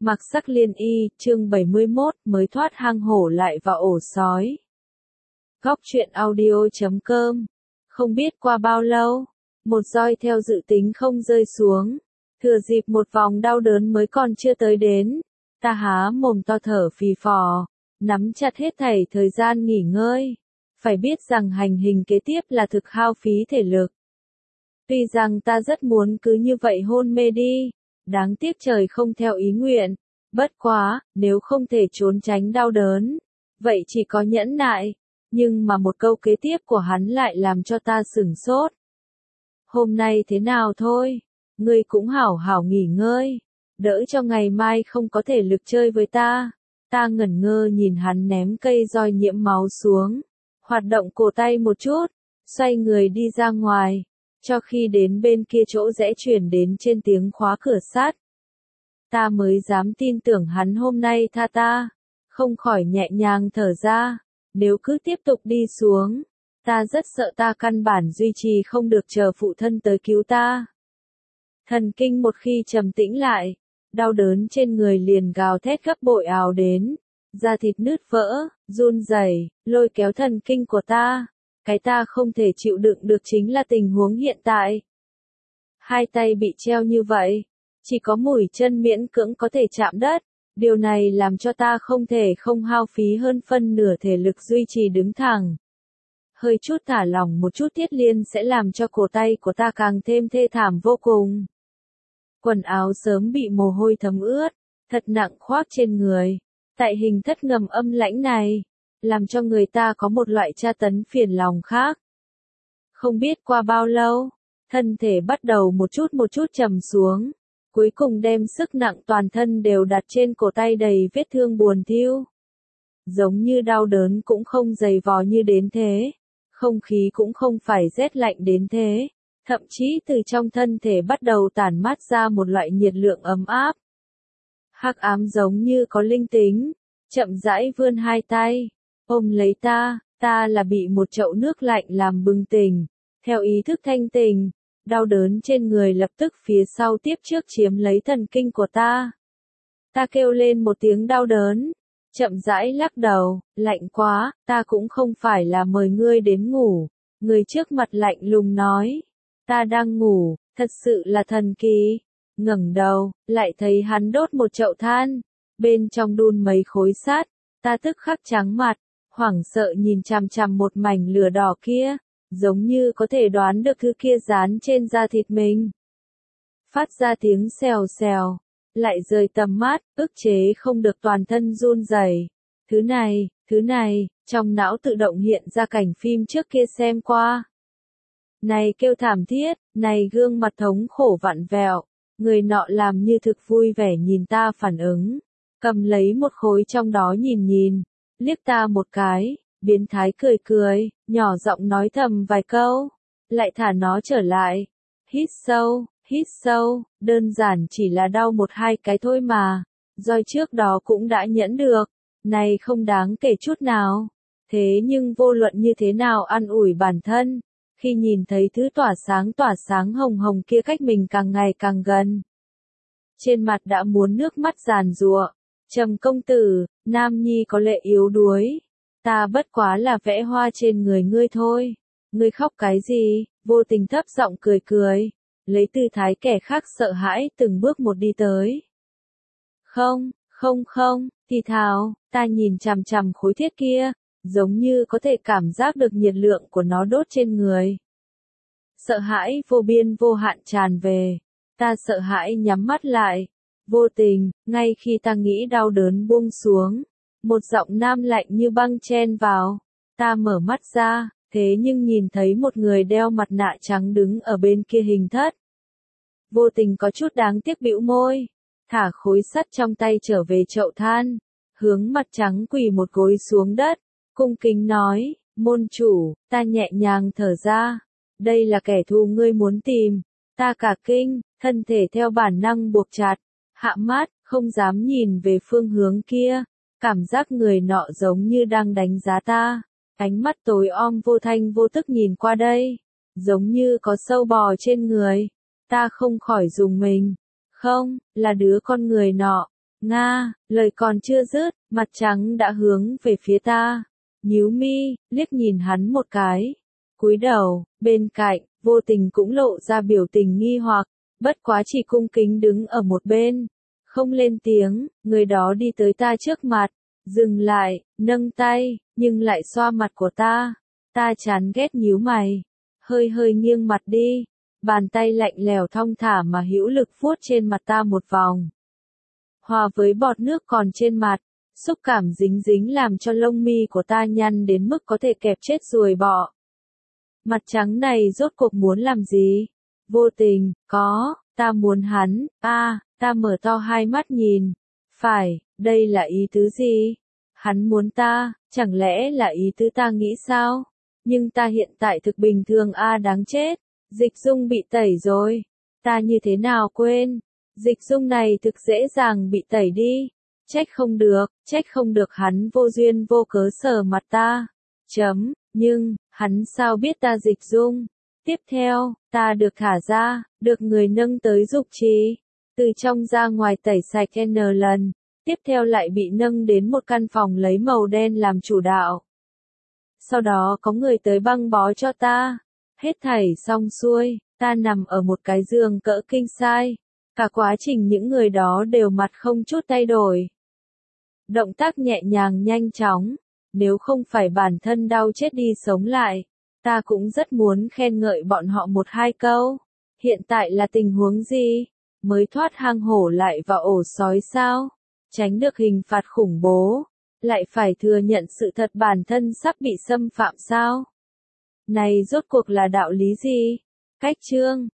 Mặc sắc liên y, chương 71, mới thoát hang hổ lại vào ổ sói. Góc truyện audio.com. Không biết qua bao lâu, một roi theo dự tính không rơi xuống. Thừa dịp một vòng đau đớn mới còn chưa tới đến, ta há mồm to thở phì phò, nắm chặt hết thảy thời gian nghỉ ngơi. Phải biết rằng hành hình kế tiếp là thực hao phí thể lực. Tuy rằng ta rất muốn cứ như vậy hôn mê đi, đáng tiếc trời không theo ý nguyện. Bất quá, nếu không thể trốn tránh đau đớn, vậy chỉ có nhẫn nại. Nhưng mà một câu kế tiếp của hắn lại làm cho ta sửng sốt. Hôm nay thế nào thôi, ngươi cũng hảo hảo nghỉ ngơi, đỡ cho ngày mai không có thể lực chơi với ta. Ta ngẩn ngơ nhìn hắn ném cây roi nhiễm máu xuống, hoạt động cổ tay một chút, xoay người đi ra ngoài, cho khi đến bên kia chỗ rẽ chuyển đến trên tiếng khóa cửa sắt. Ta mới dám tin tưởng hắn hôm nay tha ta, không khỏi nhẹ nhàng thở ra. Nếu cứ tiếp tục đi xuống, ta rất sợ ta căn bản duy trì không được chờ phụ thân tới cứu ta. Thần kinh một khi trầm tĩnh lại, đau đớn trên người liền gào thét gấp bội ào đến, da thịt nứt vỡ, run rẩy, lôi kéo thần kinh của ta. Cái ta không thể chịu đựng được chính là tình huống hiện tại. Hai tay bị treo như vậy, chỉ có mũi chân miễn cưỡng có thể chạm đất. Điều này làm cho ta không thể không hao phí hơn phân nửa thể lực duy trì đứng thẳng. Hơi chút thả lỏng một chút Tiết Liên sẽ làm cho cổ tay của ta càng thêm thê thảm vô cùng. Quần áo sớm bị mồ hôi thấm ướt, thật nặng khoác trên người. Tại hình thất ngầm âm lãnh này, làm cho người ta có một loại tra tấn phiền lòng khác. Không biết qua bao lâu, thân thể bắt đầu một chút trầm xuống. Cuối cùng đem sức nặng toàn thân đều đặt trên cổ tay đầy vết thương buồn thiu. Giống như đau đớn cũng không dày vò như đến thế, không khí cũng không phải rét lạnh đến thế, thậm chí từ trong thân thể bắt đầu tản mát ra một loại nhiệt lượng ấm áp. Hắc ám giống như có linh tính, chậm rãi vươn hai tay, ôm lấy ta là bị một chậu nước lạnh làm bừng tỉnh, theo ý thức thanh tỉnh. Đau đớn trên người lập tức phía sau tiếp trước chiếm lấy thần kinh của ta. Ta kêu lên một tiếng đau đớn, chậm rãi lắc đầu, lạnh quá, ta cũng không phải là mời ngươi đến ngủ. Người trước mặt lạnh lùng nói, ta đang ngủ, thật sự là thần kỳ. Ngẩng đầu, lại thấy hắn đốt một chậu than, bên trong đun mấy khối sắt, ta tức khắc trắng mặt, hoảng sợ nhìn chằm chằm một mảnh lửa đỏ kia. Giống như có thể đoán được thứ kia dán trên da thịt mình. Phát ra tiếng xèo xèo, lại rời tầm mắt, ức chế không được toàn thân run rẩy. Thứ này, trong não tự động hiện ra cảnh phim trước kia xem qua. Này kêu thảm thiết, này gương mặt thống khổ vặn vẹo, người nọ làm như thực vui vẻ nhìn ta phản ứng. Cầm lấy một khối trong đó nhìn, liếc ta một cái. Biến thái cười, nhỏ giọng nói thầm vài câu, lại thả nó trở lại. Hít sâu, đơn giản chỉ là đau một hai cái thôi mà. Roi trước đó cũng đã nhẫn được, này không đáng kể chút nào. Thế nhưng vô luận như thế nào an ủi bản thân, khi nhìn thấy thứ tỏa sáng hồng hồng kia cách mình càng ngày càng gần. Trên mặt đã muốn nước mắt giàn giụa. Trầm công tử, nam nhi có lệ yếu đuối. Ta bất quá là vẽ hoa trên người ngươi thôi. Ngươi khóc cái gì? Vô tình thấp giọng cười, lấy tư thái kẻ khác sợ hãi từng bước một đi tới. Không, thì thào, ta nhìn chằm chằm khối thiết kia, giống như có thể cảm giác được nhiệt lượng của nó đốt trên người. Sợ hãi vô biên vô hạn tràn về, ta sợ hãi nhắm mắt lại. Vô tình, ngay khi ta nghĩ đau đớn buông xuống, một giọng nam lạnh như băng chen vào. Ta mở mắt ra, thế nhưng nhìn thấy một người đeo mặt nạ trắng đứng ở bên kia hình thất. Vô tình có chút đáng tiếc bĩu môi, thả khối sắt trong tay trở về chậu than, hướng mặt trắng quỳ một gối xuống đất, cung kính nói, môn chủ. Ta nhẹ nhàng thở ra, đây là kẻ thù ngươi muốn tìm. Ta cả kinh, thân thể theo bản năng buộc chặt, hạ mắt, không dám nhìn về phương hướng kia. Cảm giác người nọ giống như đang đánh giá ta, ánh mắt tối om vô thanh vô tức nhìn qua đây, giống như có sâu bò trên người. Ta không khỏi rùng mình, không, là đứa con người nọ, Nga, lời còn chưa dứt, mặt trắng đã hướng về phía ta. Nhíu mi, liếc nhìn hắn một cái. Cúi đầu, bên cạnh, vô tình cũng lộ ra biểu tình nghi hoặc, bất quá chỉ cung kính đứng ở một bên. Không lên tiếng, người đó đi tới ta trước mặt, dừng lại, nâng tay, nhưng lại xoa mặt của ta. Ta chán ghét nhíu mày, hơi hơi nghiêng mặt đi, bàn tay lạnh lẽo thong thả mà hữu lực vuốt trên mặt ta một vòng. Hòa với bọt nước còn trên mặt, xúc cảm dính dính làm cho lông mi của ta nhăn đến mức có thể kẹp chết ruồi bọ. Mặt trắng này rốt cuộc muốn làm gì? Vô tình, ta muốn hắn, ta mở to hai mắt nhìn. Phải, đây là ý tứ gì? Hắn muốn ta, chẳng lẽ là ý tứ ta nghĩ sao? Nhưng ta hiện tại thực bình thường đáng chết. Dịch dung bị tẩy rồi. Ta như thế nào quên? Dịch dung này thực dễ dàng bị tẩy đi. Trách không được hắn vô duyên vô cớ sờ mặt ta. Nhưng, hắn sao biết ta dịch dung? Tiếp theo, ta được thả ra, được người nâng tới dục trì. Từ trong ra ngoài tẩy sạch N lần. Tiếp theo lại bị nâng đến một căn phòng lấy màu đen làm chủ đạo. Sau đó có người tới băng bó cho ta. Hết thảy xong xuôi, ta nằm ở một cái giường cỡ king size. Cả quá trình những người đó đều mặt không chút thay đổi. Động tác nhẹ nhàng nhanh chóng. Nếu không phải bản thân đau chết đi sống lại, ta cũng rất muốn khen ngợi bọn họ một hai câu. Hiện tại là tình huống gì? Mới thoát hang hổ lại vào ổ sói sao? Tránh được hình phạt khủng bố, lại phải thừa nhận sự thật bản thân sắp bị xâm phạm sao? Này rốt cuộc là đạo lý gì? Cách chương